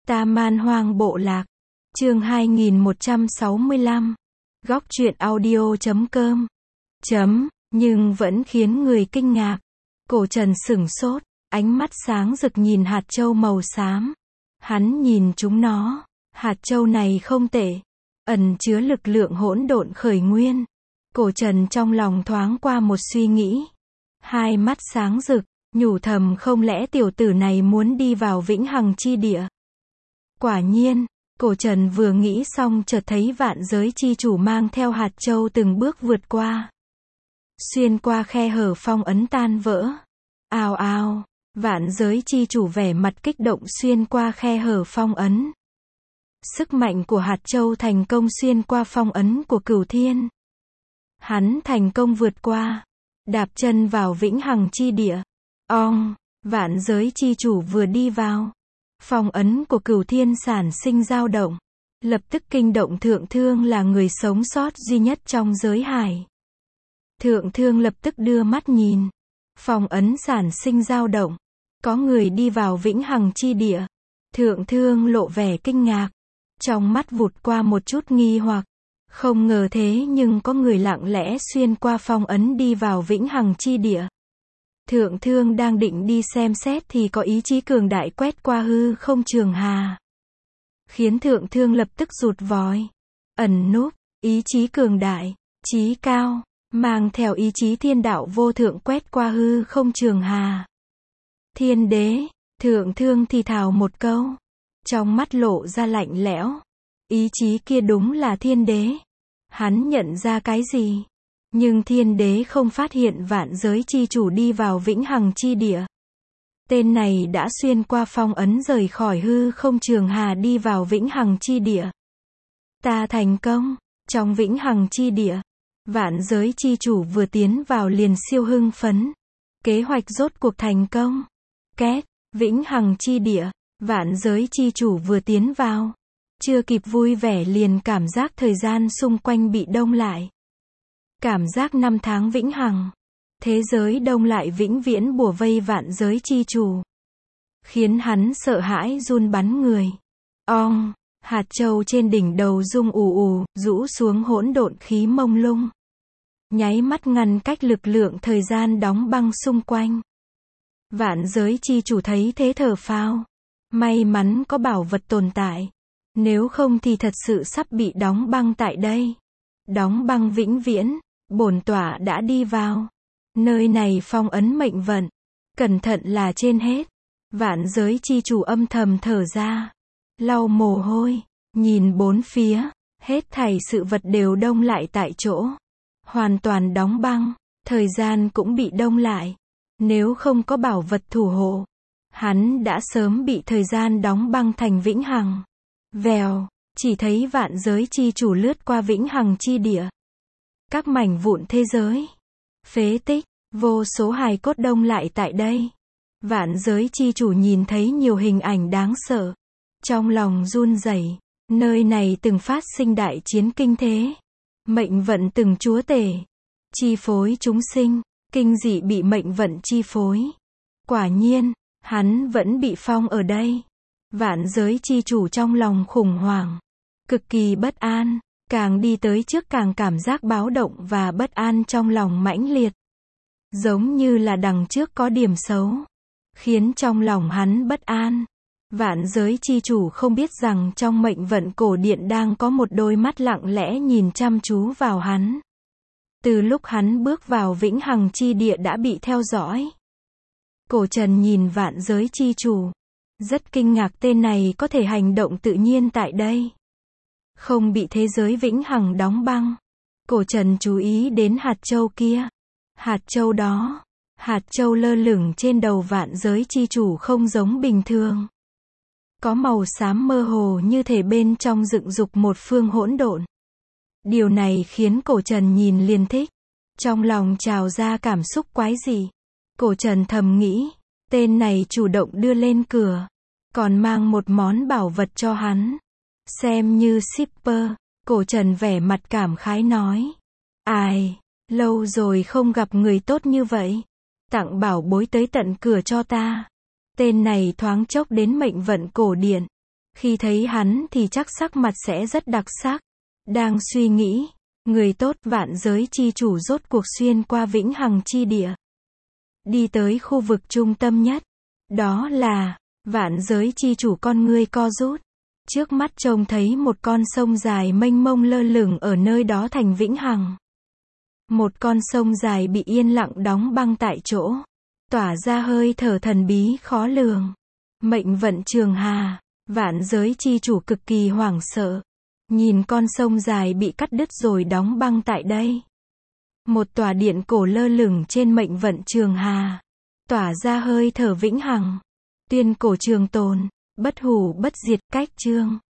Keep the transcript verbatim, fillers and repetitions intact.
Ta Man Hoang Bộ Lạc. Chương hai nghìn một trăm sáu mươi lăm. Góc truyện audio chấm com. Chấm, nhưng vẫn khiến người kinh ngạc. Cổ Trần sửng sốt, ánh mắt sáng rực nhìn hạt châu màu xám. Hắn nhìn chúng nó, hạt châu này không tệ, ẩn chứa lực lượng hỗn độn khởi nguyên. Cổ Trần trong lòng thoáng qua một suy nghĩ. Hai mắt sáng rực, nhủ thầm không lẽ tiểu tử này muốn đi vào vĩnh hằng chi địa. Quả nhiên, Cổ Trần vừa nghĩ xong chợt thấy vạn giới chi chủ mang theo hạt châu từng bước vượt qua. Xuyên qua khe hở phong ấn tan vỡ. Ào ào, vạn giới chi chủ vẻ mặt kích động xuyên qua khe hở phong ấn. Sức mạnh của hạt châu thành công xuyên qua phong ấn của Cửu Thiên. Hắn thành công vượt qua, đạp chân vào vĩnh hằng chi địa. Ong, vạn giới chi chủ vừa đi vào, phong ấn của Cửu Thiên sản sinh dao động, lập tức kinh động Thượng Thương là người sống sót duy nhất trong giới hải. Thượng Thương lập tức đưa mắt nhìn, phong ấn sản sinh dao động, có người đi vào vĩnh hằng chi địa. Thượng Thương lộ vẻ kinh ngạc, trong mắt vụt qua một chút nghi hoặc, không ngờ thế nhưng có người lặng lẽ xuyên qua phong ấn đi vào vĩnh hằng chi địa. Thượng Thương đang định đi xem xét thì có ý chí cường đại quét qua hư không trường hà, khiến Thượng Thương lập tức rụt vói, ẩn núp. Ý chí cường đại, chí cao, mang theo ý chí thiên đạo vô thượng quét qua hư không trường hà. Thiên đế, Thượng Thương thì thào một câu, trong mắt lộ ra lạnh lẽo. Ý chí kia đúng là thiên đế. Hắn nhận ra cái gì? Nhưng thiên đế không phát hiện vạn giới chi chủ đi vào vĩnh hằng chi địa. Tên này đã xuyên qua phong ấn rời khỏi hư không trường hà đi vào vĩnh hằng chi địa. Ta thành công. Trong vĩnh hằng chi địa, vạn giới chi chủ vừa tiến vào liền siêu hưng phấn. Kế hoạch rốt cuộc thành công. Két, vĩnh hằng chi địa, vạn giới chi chủ vừa tiến vào, chưa kịp vui vẻ liền cảm giác thời gian xung quanh bị đông lại. Cảm giác năm tháng vĩnh hằng, thế giới đông lại vĩnh viễn bủa vây vạn giới chi chủ, khiến hắn sợ hãi run bắn người. Ong, hạt châu trên đỉnh đầu rung ù ù, rũ xuống hỗn độn khí mông lung, nháy mắt ngăn cách lực lượng thời gian đóng băng xung quanh. Vạn giới chi chủ thấy thế thở phào, may mắn có bảo vật tồn tại, nếu không thì thật sự sắp bị đóng băng tại đây. Đóng băng vĩnh viễn. Bổn tọa đã đi vào nơi này phong ấn mệnh vận, cẩn thận là trên hết. Vạn giới chi chủ âm thầm thở ra, lau mồ hôi, nhìn bốn phía, hết thảy sự vật đều đông lại tại chỗ, hoàn toàn đóng băng, thời gian cũng bị đông lại. Nếu không có bảo vật thủ hộ, hắn đã sớm bị thời gian đóng băng thành vĩnh hằng. Vèo, chỉ thấy vạn giới chi chủ lướt qua vĩnh hằng chi địa. Các mảnh vụn thế giới, phế tích, vô số hài cốt đông lại tại đây. Vạn giới chi chủ nhìn thấy nhiều hình ảnh đáng sợ, trong lòng run rẩy. Nơi này từng phát sinh đại chiến kinh thế, mệnh vận từng chúa tể, chi phối chúng sinh, kinh dị bị mệnh vận chi phối. Quả nhiên, hắn vẫn bị phong ở đây. Vạn giới chi chủ trong lòng khủng hoảng, cực kỳ bất an. Càng đi tới trước càng cảm giác báo động và bất an trong lòng mãnh liệt. Giống như là đằng trước có điểm xấu, khiến trong lòng hắn bất an. Vạn giới chi chủ không biết rằng trong mệnh vận cổ điện đang có một đôi mắt lặng lẽ nhìn chăm chú vào hắn. Từ lúc hắn bước vào vĩnh hằng chi địa đã bị theo dõi. Cổ Trần nhìn vạn giới chi chủ, rất kinh ngạc tên này có thể hành động tự nhiên tại đây, không bị thế giới vĩnh hằng đóng băng. Cổ Trần chú ý đến hạt châu kia. Hạt châu đó, hạt châu lơ lửng trên đầu vạn giới chi chủ không giống bình thường. Có màu xám mơ hồ như thể bên trong dựng dục một phương hỗn độn. Điều này khiến Cổ Trần nhìn liền thích. Trong lòng trào ra cảm xúc quái dị. Cổ Trần thầm nghĩ, tên này chủ động đưa lên cửa, còn mang một món bảo vật cho hắn. Xem như shipper, Cổ Trần vẻ mặt cảm khái nói. Ai, lâu rồi không gặp người tốt như vậy. Tặng bảo bối tới tận cửa cho ta. Tên này thoáng chốc đến mệnh vận cổ điện, Khi thấy hắn thì chắc sắc mặt sẽ rất đặc sắc. Đang suy nghĩ, người tốt vạn giới chi chủ rốt cuộc xuyên qua vĩnh hằng chi địa. Đi tới khu vực trung tâm nhất. Đó là, vạn giới chi chủ con ngươi co rút. Trước mắt trông thấy một con sông dài mênh mông lơ lửng ở nơi đó thành vĩnh hằng. Một con sông dài bị yên lặng đóng băng tại chỗ. Tỏa ra hơi thở thần bí khó lường. Mệnh vận trường hà. Vạn giới chi chủ cực kỳ hoảng sợ. Nhìn con sông dài bị cắt đứt rồi đóng băng tại đây. Một tòa điện cổ lơ lửng trên mệnh vận trường hà. Tỏa ra hơi thở vĩnh hằng. Tuyên cổ trường tồn. Bất hủ bất diệt cách chương.